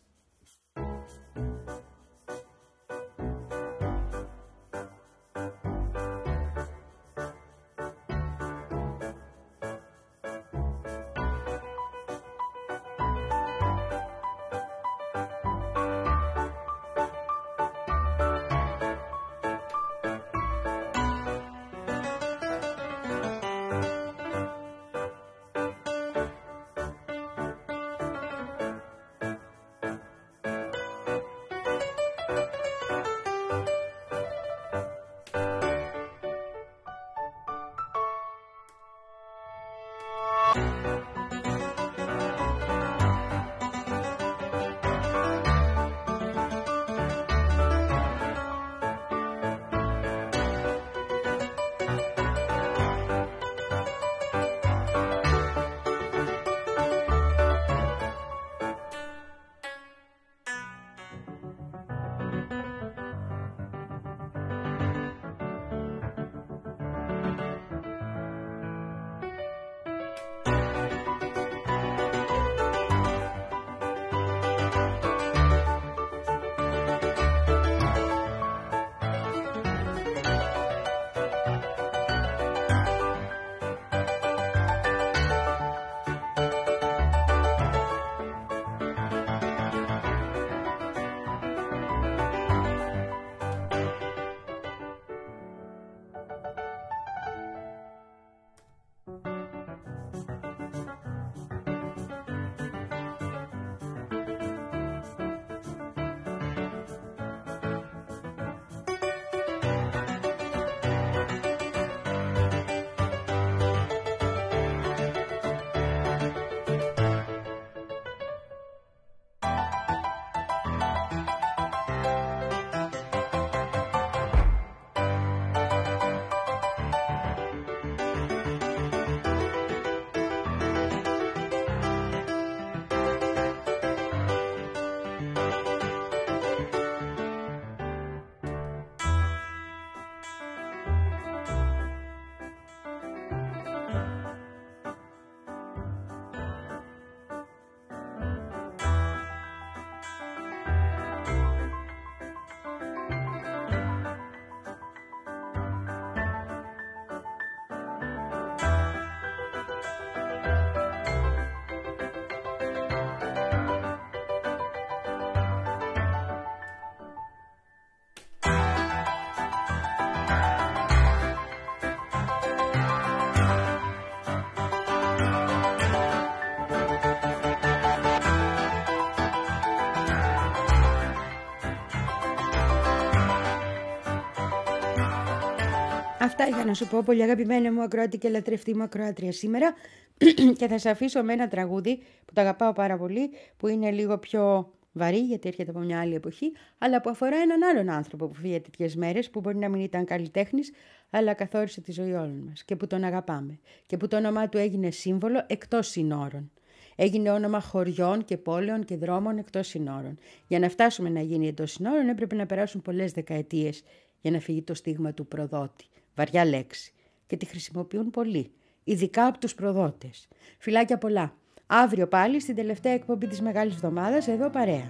Αυτά είχα να σου πω, πολύ αγαπημένη μου ακροάτη και λατρευτή μου ακροάτρια σήμερα. Και θα σε αφήσω με ένα τραγούδι που το αγαπάω πάρα πολύ, που είναι λίγο πιο βαρύ γιατί έρχεται από μια άλλη εποχή, αλλά που αφορά έναν άλλον άνθρωπο που φύγε τέτοιες μέρες, που μπορεί να μην ήταν καλλιτέχνης, αλλά καθόρισε τη ζωή όλων μας και που τον αγαπάμε και που το όνομά του έγινε σύμβολο εκτός συνόρων. Έγινε όνομα χωριών και πόλεων και δρόμων εκτός συνόρων. Για να φτάσουμε να γίνει εντός συνόρων έπρεπε να περάσουν πολλές δεκαετίες για να φύγει το στίγμα του προδότη. Βαριά λέξη. Και τη χρησιμοποιούν πολλοί, ειδικά από τους προδότες. Φιλάκια πολλά. Αύριο πάλι στην τελευταία εκπομπή της Μεγάλης Εβδομάδας εδώ παρέα.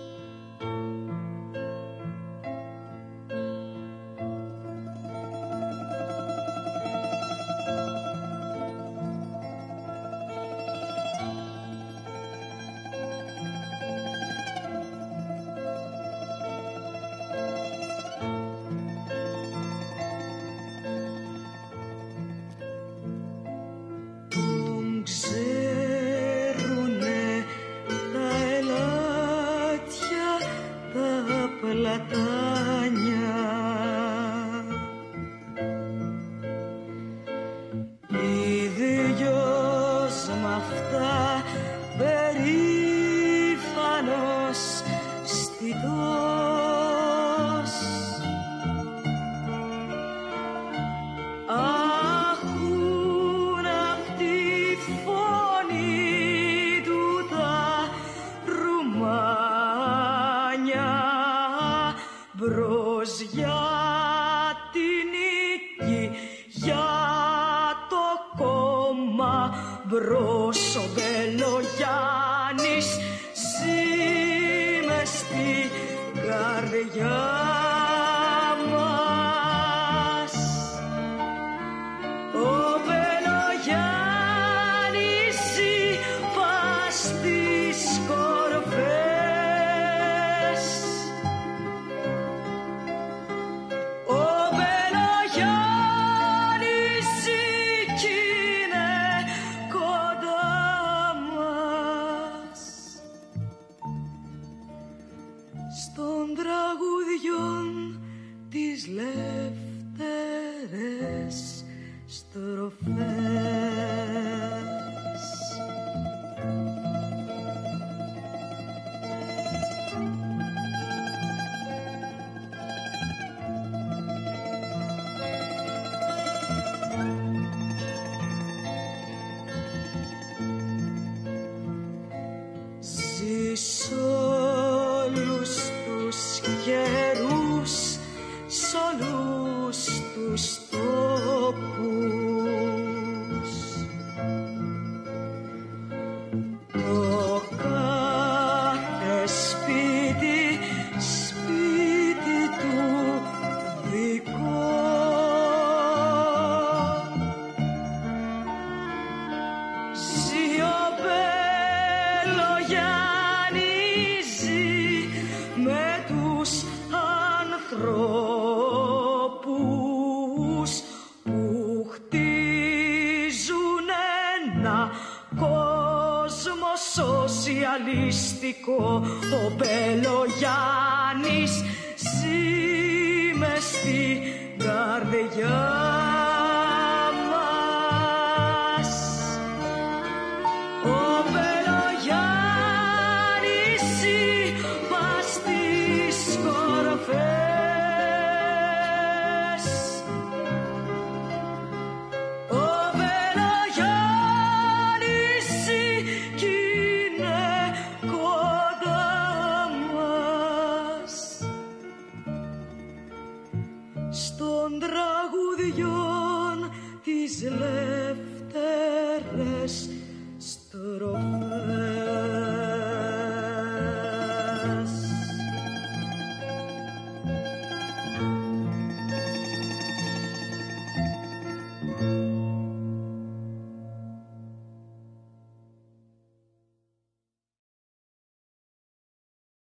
Ο Μπελογιάννης ζει μες στην καρδιά μας. Ο Μπελογιάννης ζει πας στις κορφές. Ο Μπελογιάννης ζει κι είναι στον τραγουδιών τις λεύτερες στροφές.